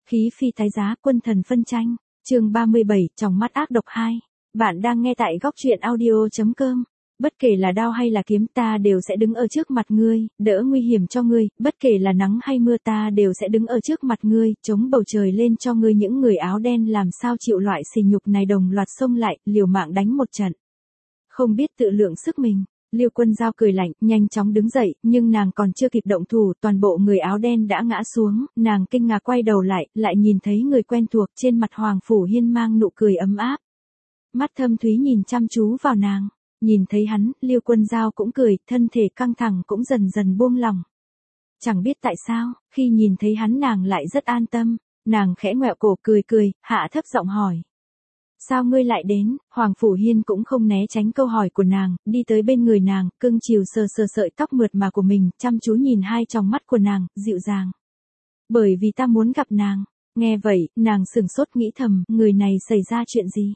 Khí phi tái giá, quân thần phân tranh, chương 37, tròng mắt ác độc 2. Bạn đang nghe tại góc truyện audio.com. Bất kể là đao hay là kiếm ta đều sẽ đứng ở trước mặt ngươi, đỡ nguy hiểm cho ngươi, bất kể là nắng hay mưa ta đều sẽ đứng ở trước mặt ngươi, chống bầu trời lên cho ngươi. Những người áo đen làm sao chịu loại sỉ nhục này, đồng loạt xông lại, liều mạng đánh một trận. Không biết tự lượng sức mình. Liêu Quân Dao cười lạnh, nhanh chóng đứng dậy, nhưng nàng còn chưa kịp động thủ, toàn bộ người áo đen đã ngã xuống, nàng kinh ngạc quay đầu lại nhìn thấy người quen thuộc, trên mặt Hoàng Phủ Hiên mang nụ cười ấm áp. Mắt thâm thúy nhìn chăm chú vào nàng, nhìn thấy hắn, Liêu Quân Dao cũng cười, thân thể căng thẳng cũng dần dần buông lỏng. Chẳng biết tại sao, khi nhìn thấy hắn nàng lại rất an tâm, nàng khẽ ngoẹo cổ cười, hạ thấp giọng hỏi. Sao ngươi lại đến? Hoàng Phủ Hiên cũng không né tránh câu hỏi của nàng, đi tới bên người nàng, cưng chiều sờ sợi tóc mượt mà của mình, chăm chú nhìn hai tròng mắt của nàng, dịu dàng. Bởi vì ta muốn gặp nàng. Nghe vậy, nàng sửng sốt nghĩ thầm, người này xảy ra chuyện gì?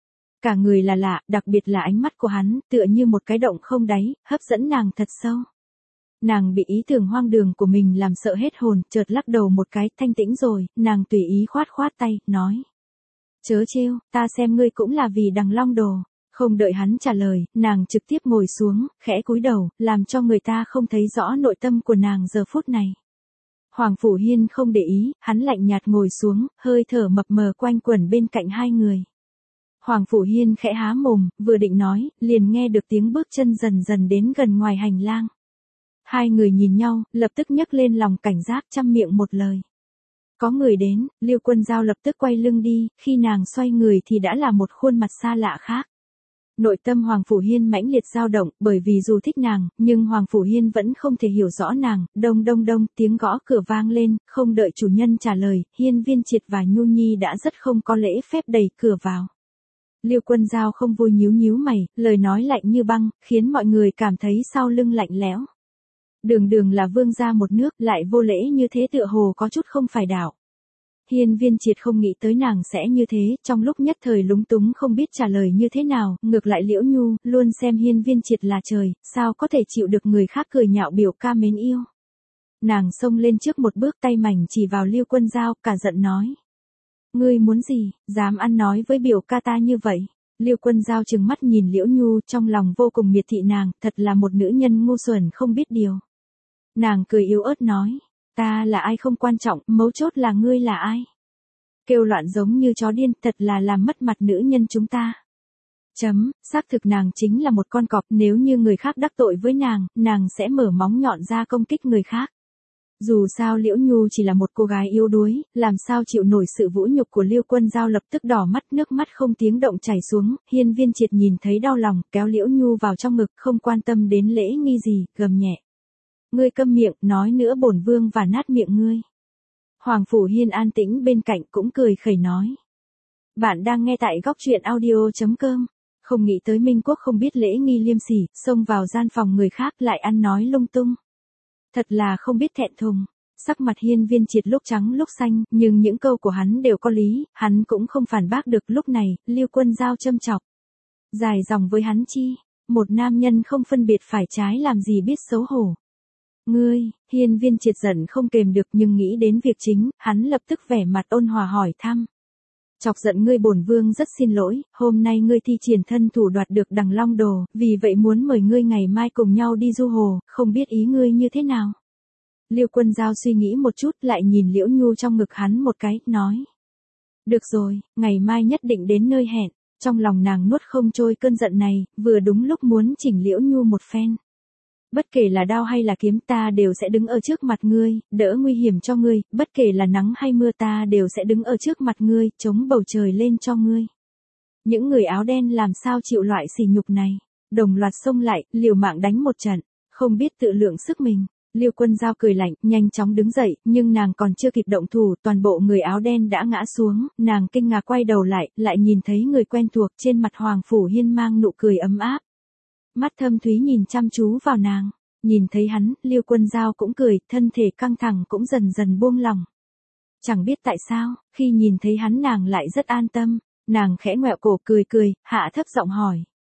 Cả người là lạ, đặc biệt là ánh mắt của hắn, tựa như một cái động không đáy, hấp dẫn nàng thật sâu. Nàng bị ý tưởng hoang đường của mình làm sợ hết hồn, chợt lắc đầu một cái, thanh tĩnh rồi, nàng tùy ý khoát tay, nói. Chớ trêu, ta xem ngươi cũng là vì Đằng Long Đồ. Không đợi hắn trả lời, nàng trực tiếp ngồi xuống, khẽ cúi đầu, làm cho người ta không thấy rõ nội tâm của nàng giờ phút này. Hoàng Phủ Hiên không để ý, hắn lạnh nhạt ngồi xuống, hơi thở mập mờ quanh quẩn bên cạnh hai người. Hoàng Phủ Hiên khẽ há mồm, vừa định nói, liền nghe được tiếng bước chân dần dần đến gần ngoài hành lang. Hai người nhìn nhau, lập tức nhấc lên lòng cảnh giác, chăm miệng một lời. Có người đến, Liêu Quân Dao lập tức quay lưng đi, khi nàng xoay người thì đã là một khuôn mặt xa lạ khác. Nội tâm Hoàng Phủ Hiên mãnh liệt dao động, bởi vì dù thích nàng, nhưng Hoàng Phủ Hiên vẫn không thể hiểu rõ nàng. Đông, tiếng gõ cửa vang lên, không đợi chủ nhân trả lời, Hiên Viên Triệt và Nhu Nhi đã rất không có lễ phép đẩy cửa vào. Liêu Quân Dao không vui nhíu mày, lời nói lạnh như băng, khiến mọi người cảm thấy sau lưng lạnh lẽo. Đường là vương gia một nước, lại vô lễ như thế tựa hồ có chút không phải đạo. Hiên Viên Triệt không nghĩ tới nàng sẽ như thế, trong lúc nhất thời lúng túng không biết trả lời như thế nào, ngược lại Liễu Nhu, luôn xem Hiên Viên Triệt là trời, sao có thể chịu được người khác cười nhạo biểu ca mến yêu. Nàng xông lên trước một bước, tay mảnh chỉ vào Liêu Quân Dao, cả giận nói. Ngươi muốn gì, dám ăn nói với biểu ca ta như vậy. Liêu Quân Dao trừng mắt nhìn Liễu Nhu, trong lòng vô cùng miệt thị nàng, thật là một nữ nhân ngu xuẩn không biết điều. Nàng cười yếu ớt nói, ta là ai không quan trọng, mấu chốt là ngươi là ai. Kêu loạn giống như chó điên, thật là làm mất mặt nữ nhân chúng ta. Xác thực nàng chính là một con cọp, nếu như người khác đắc tội với nàng sẽ mở móng nhọn ra công kích người khác. Dù sao Liễu Nhu chỉ là một cô gái yếu đuối, làm sao chịu nổi sự vũ nhục của Liêu Quân Dao, lập tức đỏ mắt, nước mắt không tiếng động chảy xuống. Hiên Viên Triệt nhìn thấy đau lòng, kéo Liễu Nhu vào trong ngực, không quan tâm đến lễ nghi gì, gầm nhẹ. Ngươi câm miệng, nói nữa bổn vương và nát miệng ngươi. Hoàng Phủ Hiên an tĩnh bên cạnh cũng cười khẩy nói. Bạn đang nghe tại góc truyện audio.com. Không nghĩ tới Minh Quốc không biết lễ nghi liêm sỉ, xông vào gian phòng người khác lại ăn nói lung tung. Thật là không biết thẹn thùng. Sắc mặt Hiên Viên Triệt lúc trắng lúc xanh, nhưng những câu của hắn đều có lý, hắn cũng không phản bác được. Lúc này, Liêu Quân Dao châm chọc. Dài dòng với hắn chi, một nam nhân không phân biệt phải trái làm gì biết xấu hổ. Ngươi, Hiên Viên Triệt giận không kềm được, nhưng nghĩ đến việc chính, hắn lập tức vẻ mặt ôn hòa hỏi thăm. Chọc giận ngươi, bổn vương rất xin lỗi, hôm nay ngươi thi triển thân thủ đoạt được Đằng Long Đồ, vì vậy muốn mời ngươi ngày mai cùng nhau đi du hồ, không biết ý ngươi như thế nào. Liêu Quân Dao suy nghĩ một chút, lại nhìn Liễu Nhu trong ngực hắn một cái, nói. Được rồi, ngày mai nhất định đến nơi hẹn. Trong lòng nàng nuốt không trôi cơn giận này, vừa đúng lúc muốn chỉnh Liễu Nhu một phen. Bất kể là đao hay là kiếm ta đều sẽ đứng ở trước mặt ngươi, đỡ nguy hiểm cho ngươi, bất kể là nắng hay mưa ta đều sẽ đứng ở trước mặt ngươi, chống bầu trời lên cho ngươi. Những người áo đen làm sao chịu loại sỉ nhục này, đồng loạt xông lại, liều mạng đánh một trận, không biết tự lượng sức mình. Liêu Quân Dao cười lạnh, nhanh chóng đứng dậy, nhưng nàng còn chưa kịp động thủ, toàn bộ người áo đen đã ngã xuống, nàng kinh ngạc quay đầu lại nhìn thấy người quen thuộc, trên mặt Hoàng Phủ Hiên mang nụ cười ấm áp. Mắt thâm thúy nhìn chăm chú vào nàng, nhìn thấy hắn, Liêu Quân Dao cũng cười, thân thể căng thẳng cũng dần dần buông lỏng. Chẳng biết tại sao, khi nhìn thấy hắn nàng lại rất an tâm, nàng khẽ ngoẹo cổ cười, hạ thấp giọng hỏi.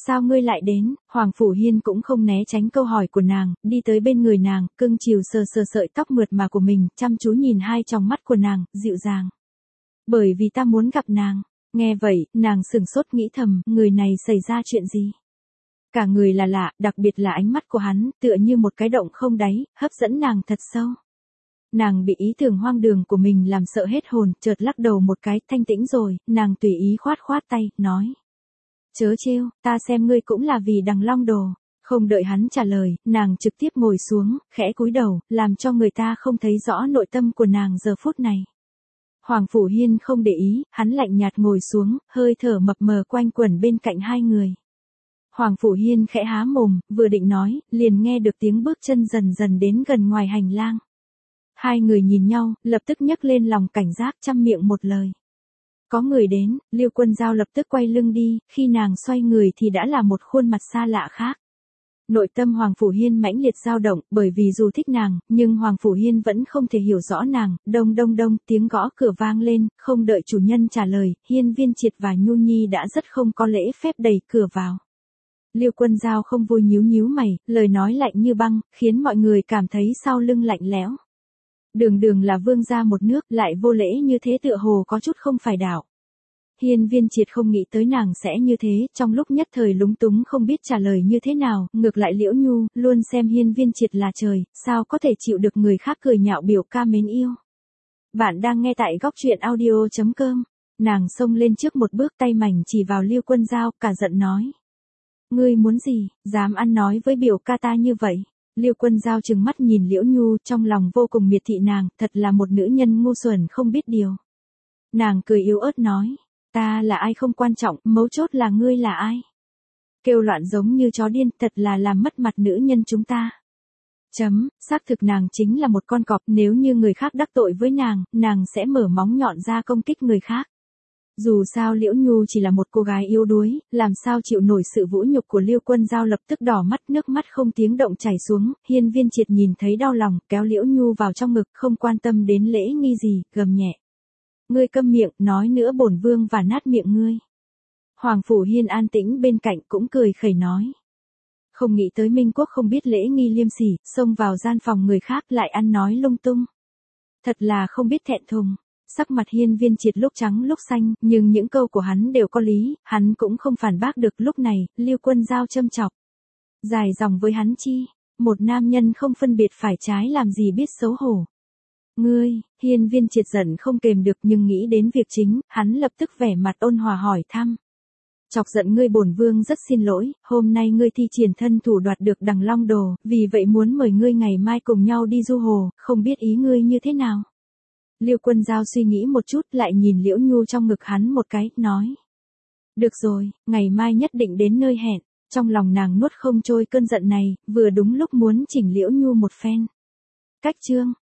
sao ngươi lại đến? Hoàng Phủ Hiên cũng không né tránh câu hỏi của nàng, đi tới bên người nàng, cưng chiều sờ sờ sợi tóc mượt mà của mình, chăm chú nhìn hai tròng mắt của nàng, dịu dàng. Bởi vì ta muốn gặp nàng. Nghe vậy, nàng sửng sốt nghĩ thầm, người này xảy ra chuyện gì? Cả người là lạ, đặc biệt là ánh mắt của hắn, tựa như một cái động không đáy, hấp dẫn nàng thật sâu. Nàng bị ý tưởng hoang đường của mình làm sợ hết hồn, chợt lắc đầu một cái, thanh tĩnh rồi, nàng tùy ý khoát khoát tay, nói. Chớ trêu, ta xem ngươi cũng là vì Đằng Long Đồ. Không đợi hắn trả lời, nàng trực tiếp ngồi xuống, khẽ cúi đầu, làm cho người ta không thấy rõ nội tâm của nàng giờ phút này. Hoàng Phủ Hiên không để ý, hắn lạnh nhạt ngồi xuống, hơi thở mập mờ quanh quẩn bên cạnh hai người. Hoàng Phủ Hiên khẽ há mồm, vừa định nói, liền nghe được tiếng bước chân dần dần đến gần ngoài hành lang. Hai người nhìn nhau, lập tức nhấc lên lòng cảnh giác chăm miệng một lời. Có người đến, Liêu Quân Dao lập tức quay lưng đi, khi nàng xoay người thì đã là một khuôn mặt xa lạ khác. Nội tâm Hoàng Phủ Hiên mãnh liệt dao động, bởi vì dù thích nàng, nhưng Hoàng Phủ Hiên vẫn không thể hiểu rõ nàng. Đông đông đông, tiếng gõ cửa vang lên, không đợi chủ nhân trả lời, Hiên Viên Triệt và Nhu Nhi đã rất không có lễ phép đẩy cửa vào. Liêu Quân Dao không vui nhíu nhíu mày, lời nói lạnh như băng, khiến mọi người cảm thấy sau lưng lạnh lẽo. Đường đường là vương gia một nước, lại vô lễ như thế tựa hồ có chút không phải đạo. Hiên Viên Triệt không nghĩ tới nàng sẽ như thế, trong lúc nhất thời lúng túng không biết trả lời như thế nào, ngược lại Liễu Nhu, luôn xem Hiên Viên Triệt là trời, sao có thể chịu được người khác cười nhạo biểu ca mến yêu. Bạn đang nghe tại góc truyện audio.com, nàng xông lên trước một bước tay mảnh chỉ vào Liêu Quân Dao, cả giận nói. Ngươi muốn gì, dám ăn nói với biểu ca ta như vậy. Liêu Quân Dao trừng mắt nhìn Liễu Nhu, trong lòng vô cùng miệt thị nàng, thật là một nữ nhân ngu xuẩn không biết điều. Nàng cười yếu ớt nói, ta là ai không quan trọng, mấu chốt là ngươi là ai. Kêu loạn giống như chó điên, thật là làm mất mặt nữ nhân chúng ta. Xác thực nàng chính là một con cọp, nếu như người khác đắc tội với nàng sẽ mở móng nhọn ra công kích người khác. Dù sao Liễu Nhu chỉ là một cô gái yếu đuối, làm sao chịu nổi sự vũ nhục của Liêu Quân Dao, lập tức đỏ mắt, nước mắt không tiếng động chảy xuống. Hiên Viên Triệt nhìn thấy đau lòng, kéo Liễu Nhu vào trong ngực, không quan tâm đến lễ nghi gì, gầm nhẹ. Ngươi câm miệng, nói nữa bổn vương và nát miệng ngươi. Hoàng Phủ Hiên an tĩnh bên cạnh cũng cười khẩy nói. Không nghĩ tới Minh Quốc không biết lễ nghi liêm sỉ, xông vào gian phòng người khác lại ăn nói lung tung. Thật là không biết thẹn thùng. Sắc mặt Hiên Viên Triệt lúc trắng lúc xanh, nhưng những câu của hắn đều có lý, hắn cũng không phản bác được. Lúc này, Liêu Quân Dao châm chọc. Dài dòng với hắn chi, một nam nhân không phân biệt phải trái làm gì biết xấu hổ. Ngươi, Hiên Viên Triệt giận không kềm được, nhưng nghĩ đến việc chính, hắn lập tức vẻ mặt ôn hòa hỏi thăm. Chọc giận ngươi, bổn vương rất xin lỗi, hôm nay ngươi thi triển thân thủ đoạt được Đằng Long Đồ, vì vậy muốn mời ngươi ngày mai cùng nhau đi du hồ, không biết ý ngươi như thế nào. Liêu Quân Dao suy nghĩ một chút, lại nhìn Liễu Nhu trong ngực hắn một cái, nói. Được rồi, ngày mai nhất định đến nơi hẹn. Trong lòng nàng nuốt không trôi cơn giận này, vừa đúng lúc muốn chỉnh Liễu Nhu một phen. Cách chương.